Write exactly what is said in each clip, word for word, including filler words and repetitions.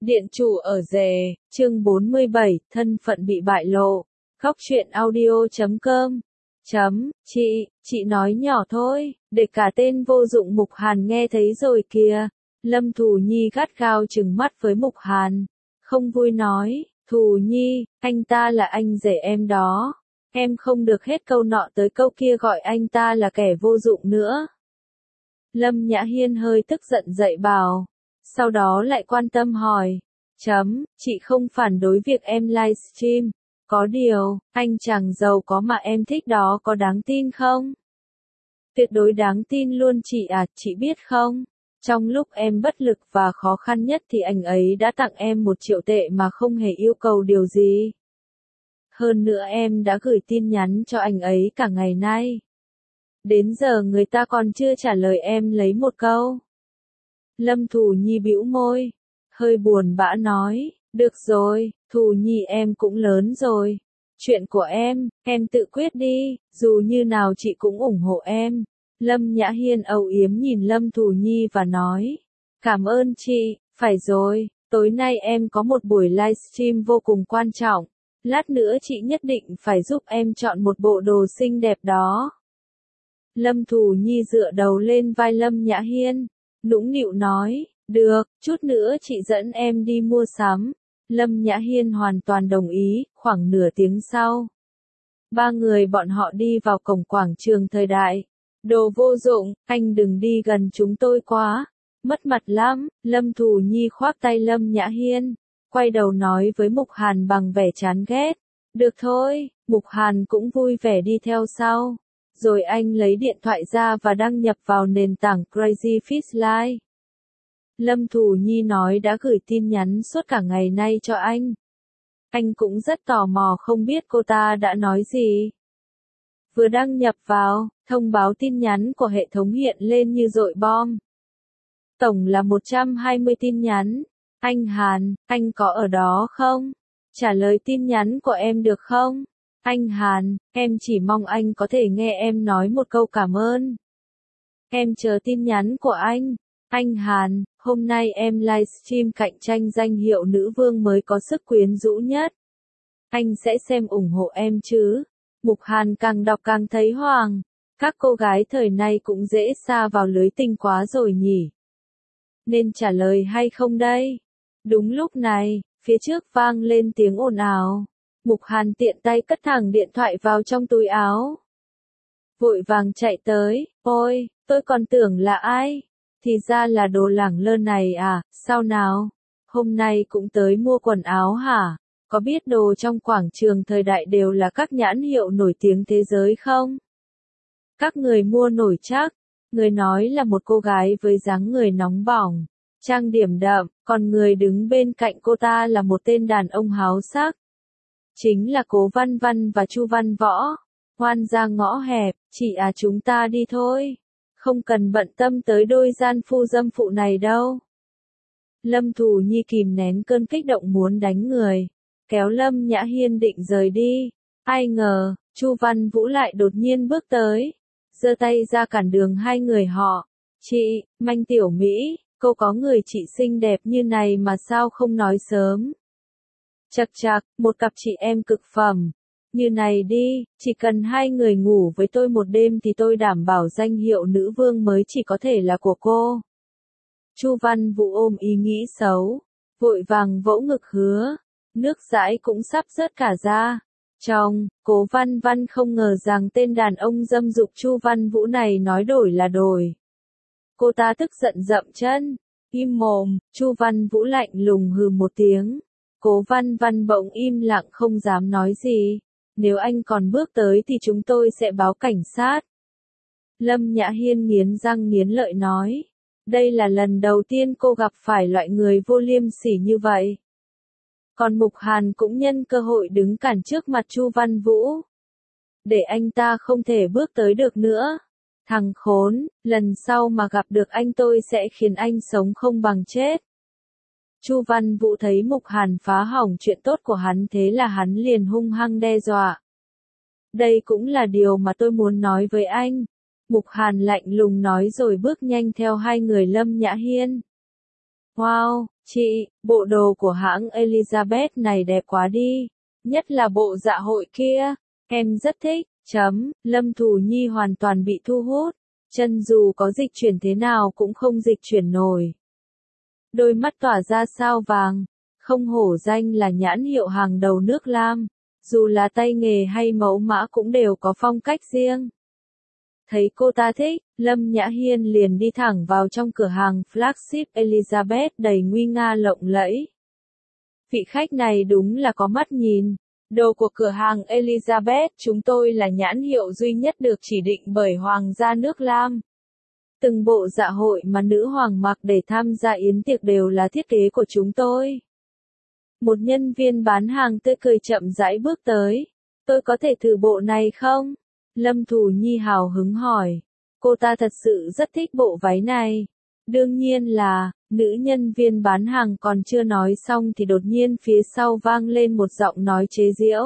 Điện chủ ở rể, chương bốn mươi bảy, thân phận bị bại lộ. Góc truyện audio chấm com. Chấm, chị, chị nói nhỏ thôi, để cả tên vô dụng Mục Hàn nghe thấy rồi kìa. Lâm Thù Nhi gắt gao trừng mắt với Mục Hàn. Không vui nói, Thù Nhi, anh ta là anh rể em đó. Em không được hết câu nọ tới câu kia gọi anh ta là kẻ vô dụng nữa. Lâm Nhã Hiên hơi tức giận dậy bảo. Sau đó lại quan tâm hỏi. Chấm, chị không phản đối việc em livestream. Có điều, anh chàng giàu có mà em thích đó có đáng tin không? Tuyệt đối đáng tin luôn chị à, chị biết không? Trong lúc em bất lực và khó khăn nhất thì anh ấy đã tặng em một triệu tệ mà không hề yêu cầu điều gì. Hơn nữa em đã gửi tin nhắn cho anh ấy cả ngày nay. Đến giờ người ta còn chưa trả lời em lấy một câu. Lâm Thù Nhi bĩu môi, hơi buồn bã nói, được rồi, Thù Nhi em cũng lớn rồi. Chuyện của em, em tự quyết đi, dù như nào chị cũng ủng hộ em. Lâm Nhã Hiên âu yếm nhìn Lâm Thù Nhi và nói, cảm ơn chị, phải rồi, tối nay em có một buổi livestream vô cùng quan trọng. Lát nữa chị nhất định phải giúp em chọn một bộ đồ xinh đẹp đó. Lâm Thù Nhi dựa đầu lên vai Lâm Nhã Hiên, nũng nịu nói, được, chút nữa chị dẫn em đi mua sắm. Lâm Nhã Hiên hoàn toàn đồng ý, khoảng nửa tiếng sau. Ba người bọn họ đi vào cổng quảng trường thời đại. Đồ vô dụng, anh đừng đi gần chúng tôi quá. Mất mặt lắm, Lâm Thù Nhi khoác tay Lâm Nhã Hiên. Quay đầu nói với Mục Hàn bằng vẻ chán ghét. Được thôi, Mục Hàn cũng vui vẻ đi theo sau. Rồi anh lấy điện thoại ra và đăng nhập vào nền tảng Crazy Fish Live. Lâm Thù Nhi nói đã gửi tin nhắn suốt cả ngày nay cho anh. Anh cũng rất tò mò không biết cô ta đã nói gì. Vừa đăng nhập vào, thông báo tin nhắn của hệ thống hiện lên như dội bom. Tổng là một trăm hai mươi tin nhắn. Anh Hàn, anh có ở đó không? Trả lời tin nhắn của em được không? Anh Hàn, em chỉ mong anh có thể nghe em nói một câu cảm ơn. Em chờ tin nhắn của anh. Anh Hàn, hôm nay em livestream cạnh tranh danh hiệu nữ vương mới có sức quyến rũ nhất. Anh sẽ xem ủng hộ em chứ? Mục Hàn càng đọc càng thấy hoang. Các cô gái thời nay cũng dễ sa vào lưới tình quá rồi nhỉ? Nên trả lời hay không đây? Đúng lúc này, phía trước vang lên tiếng ồn ào. Mục Hàn tiện tay cất thẳng điện thoại vào trong túi áo. Vội vàng chạy tới, ôi, tôi còn tưởng là ai? Thì ra là đồ lẳng lơ này à, sao nào? Hôm nay cũng tới mua quần áo hả? Có biết đồ trong quảng trường thời đại đều là các nhãn hiệu nổi tiếng thế giới không? Các người mua nổi chắc. Người nói là một cô gái với dáng người nóng bỏng, trang điểm đậm, còn người đứng bên cạnh cô ta là một tên đàn ông háo sắc. Chính là Cố Văn Văn và Chu Văn Võ. Hoan ra ngõ hẹp, chị à chúng ta đi thôi. Không cần bận tâm tới đôi gian phu dâm phụ này đâu. Lâm Thù Nhi kìm nén cơn kích động muốn đánh người. Kéo Lâm Nhã Hiên định rời đi. Ai ngờ, Chu Văn Vũ lại đột nhiên bước tới. Giơ tay ra cản đường hai người họ. Chị, Manh Tiểu Mỹ, cô có người chị xinh đẹp như này mà sao không nói sớm. Chật chạc, một cặp chị em cực phẩm. Như này đi, chỉ cần hai người ngủ với tôi một đêm thì tôi đảm bảo danh hiệu nữ vương mới chỉ có thể là của cô. Chu Văn Vũ ôm ý nghĩ xấu, vội vàng vỗ ngực hứa, nước dãi cũng sắp rớt cả ra. Trong, Cố Văn Văn không ngờ rằng tên đàn ông dâm dục Chu Văn Vũ này nói đổi là đổi. Cô ta tức giận dậm chân, im mồm, Chu Văn Vũ lạnh lùng hừ một tiếng. Cố Văn Văn bỗng im lặng không dám nói gì. Nếu anh còn bước tới thì chúng tôi sẽ báo cảnh sát. Lâm Nhã Hiên nghiến răng nghiến lợi nói. Đây là lần đầu tiên cô gặp phải loại người vô liêm sỉ như vậy. Còn Mục Hàn cũng nhân cơ hội đứng cản trước mặt Chu Văn Vũ. Để anh ta không thể bước tới được nữa. Thằng khốn, lần sau mà gặp được anh tôi sẽ khiến anh sống không bằng chết. Chu Văn Vũ thấy Mục Hàn phá hỏng chuyện tốt của hắn thế là hắn liền hung hăng đe dọa. Đây cũng là điều mà tôi muốn nói với anh. Mục Hàn lạnh lùng nói rồi bước nhanh theo hai người Lâm Nhã Hiên. Wow, Chị, bộ đồ của hãng Elizabeth này đẹp quá đi. Nhất là bộ dạ hội kia. Em rất thích. Chấm, Lâm Thù Nhi hoàn toàn bị thu hút. Chân dù có dịch chuyển thế nào cũng không dịch chuyển nổi. Đôi mắt tỏa ra sao vàng. Không hổ danh là nhãn hiệu hàng đầu nước Lam. Dù là tay nghề hay mẫu mã cũng đều có phong cách riêng. Thấy cô ta thích, Lâm Nhã Hiên liền đi thẳng vào trong cửa hàng flagship Elizabeth đầy nguy nga lộng lẫy. Vị khách này đúng là có mắt nhìn. Đồ của cửa hàng Elizabeth chúng tôi là nhãn hiệu duy nhất được chỉ định bởi Hoàng gia nước Lam. Từng bộ dạ hội mà nữ hoàng mặc để tham gia yến tiệc đều là thiết kế của chúng tôi. Một nhân viên bán hàng tươi cười chậm rãi bước tới. Tôi có thể thử bộ này không? Lâm Thù Nhi hào hứng hỏi. Cô ta thật sự rất thích bộ váy này. Đương nhiên là, nữ nhân viên bán hàng còn chưa nói xong thì đột nhiên phía sau vang lên một giọng nói chế giễu.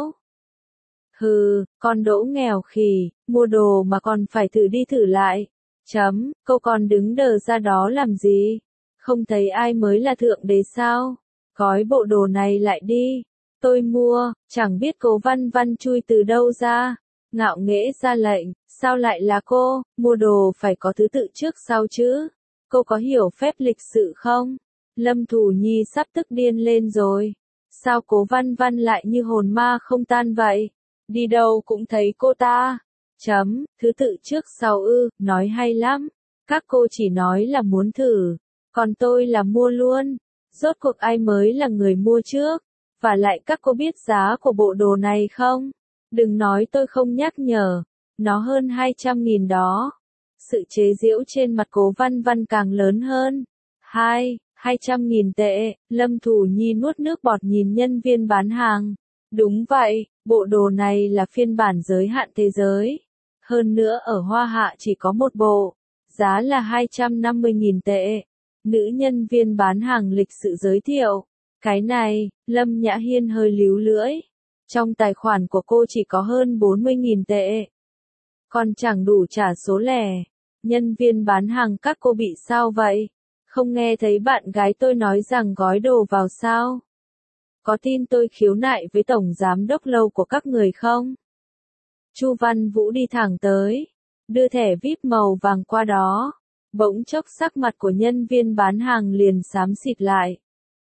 Hừ, con đỗ nghèo khỉ, mua đồ mà còn phải thử đi thử lại. Chấm, cô còn đứng đờ ra đó làm gì? Không thấy ai mới là thượng đế sao? Gói bộ đồ này lại đi. Tôi mua, chẳng biết Cố Văn Văn chui từ đâu ra. Ngạo nghễ ra lệnh, sao lại là cô, mua đồ phải có thứ tự trước sau chứ? Cô có hiểu phép lịch sự không? Lâm Thù Nhi sắp tức điên lên rồi. Sao Cố Văn Văn lại như hồn ma không tan vậy? Đi đâu cũng thấy cô ta. Chấm, thứ tự trước sau ư, nói hay lắm. Các cô chỉ nói là muốn thử. Còn tôi là mua luôn. Rốt cuộc ai mới là người mua trước? Và lại các cô biết giá của bộ đồ này không? Đừng nói tôi không nhắc nhở. Nó hơn hai trăm nghìn đó. Sự chế giễu trên mặt Cố Văn Văn càng lớn hơn. Hai, hai trăm nghìn tệ. Lâm Thù Nhi nuốt nước bọt nhìn nhân viên bán hàng. Đúng vậy, bộ đồ này là phiên bản giới hạn thế giới. Hơn nữa ở Hoa Hạ chỉ có một bộ. Giá là hai trăm năm mươi nghìn tệ. Nữ nhân viên bán hàng lịch sự giới thiệu. Cái này, Lâm Nhã Hiên hơi líu lưỡi. Trong tài khoản của cô chỉ có hơn bốn mươi nghìn tệ. Còn chẳng đủ trả số lẻ. Nhân viên bán hàng các cô bị sao vậy? Không nghe thấy bạn gái tôi nói rằng gói đồ vào sao? Có tin tôi khiếu nại với tổng giám đốc lâu của các người không? Chu Văn Vũ đi thẳng tới. Đưa thẻ vi ai pi màu vàng qua đó. Bỗng chốc sắc mặt của nhân viên bán hàng liền xám xịt lại.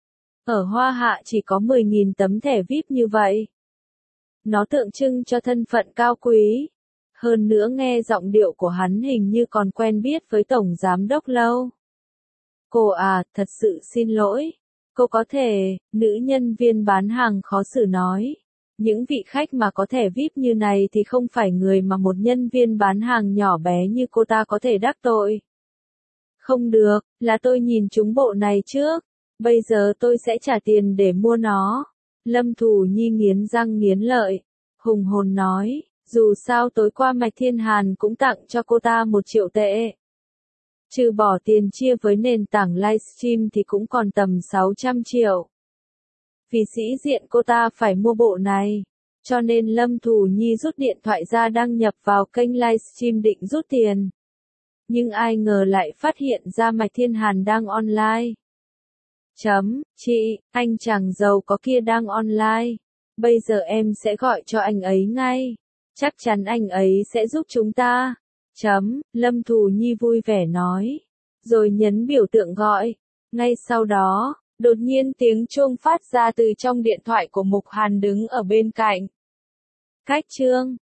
Ở Hoa Hạ chỉ có mười nghìn tấm thẻ vi ai pi như vậy. Nó tượng trưng cho thân phận cao quý. Hơn nữa nghe giọng điệu của hắn hình như còn quen biết với tổng giám đốc lâu. Cô à, thật sự xin lỗi. Cô có thể, nữ nhân viên bán hàng khó xử nói. Những vị khách mà có thẻ vi ai pi như này thì không phải người mà một nhân viên bán hàng nhỏ bé như cô ta có thể đắc tội. Không được, là tôi nhìn trúng bộ này trước. Bây giờ tôi sẽ trả tiền để mua nó. Lâm Thù Nhi nghiến răng nghiến lợi. Hùng hồn nói, dù sao tối qua Mạch Thiên Hàn cũng tặng cho cô ta một triệu tệ. Trừ bỏ tiền chia với nền tảng livestream thì cũng còn tầm sáu trăm triệu. Vì sĩ diện cô ta phải mua bộ này. Cho nên Lâm Thù Nhi rút điện thoại ra đăng nhập vào kênh livestream định rút tiền. Nhưng ai ngờ lại phát hiện ra Mạch Thiên Hàn đang online. Chấm, chị, anh chàng giàu có kia đang online. Bây giờ em sẽ gọi cho anh ấy ngay. Chắc chắn anh ấy sẽ giúp chúng ta. Chấm, Lâm Thù Nhi vui vẻ nói. Rồi nhấn biểu tượng gọi. Ngay sau đó, đột nhiên tiếng chuông phát ra từ trong điện thoại của Mục Hàn đứng ở bên cạnh. Cách chương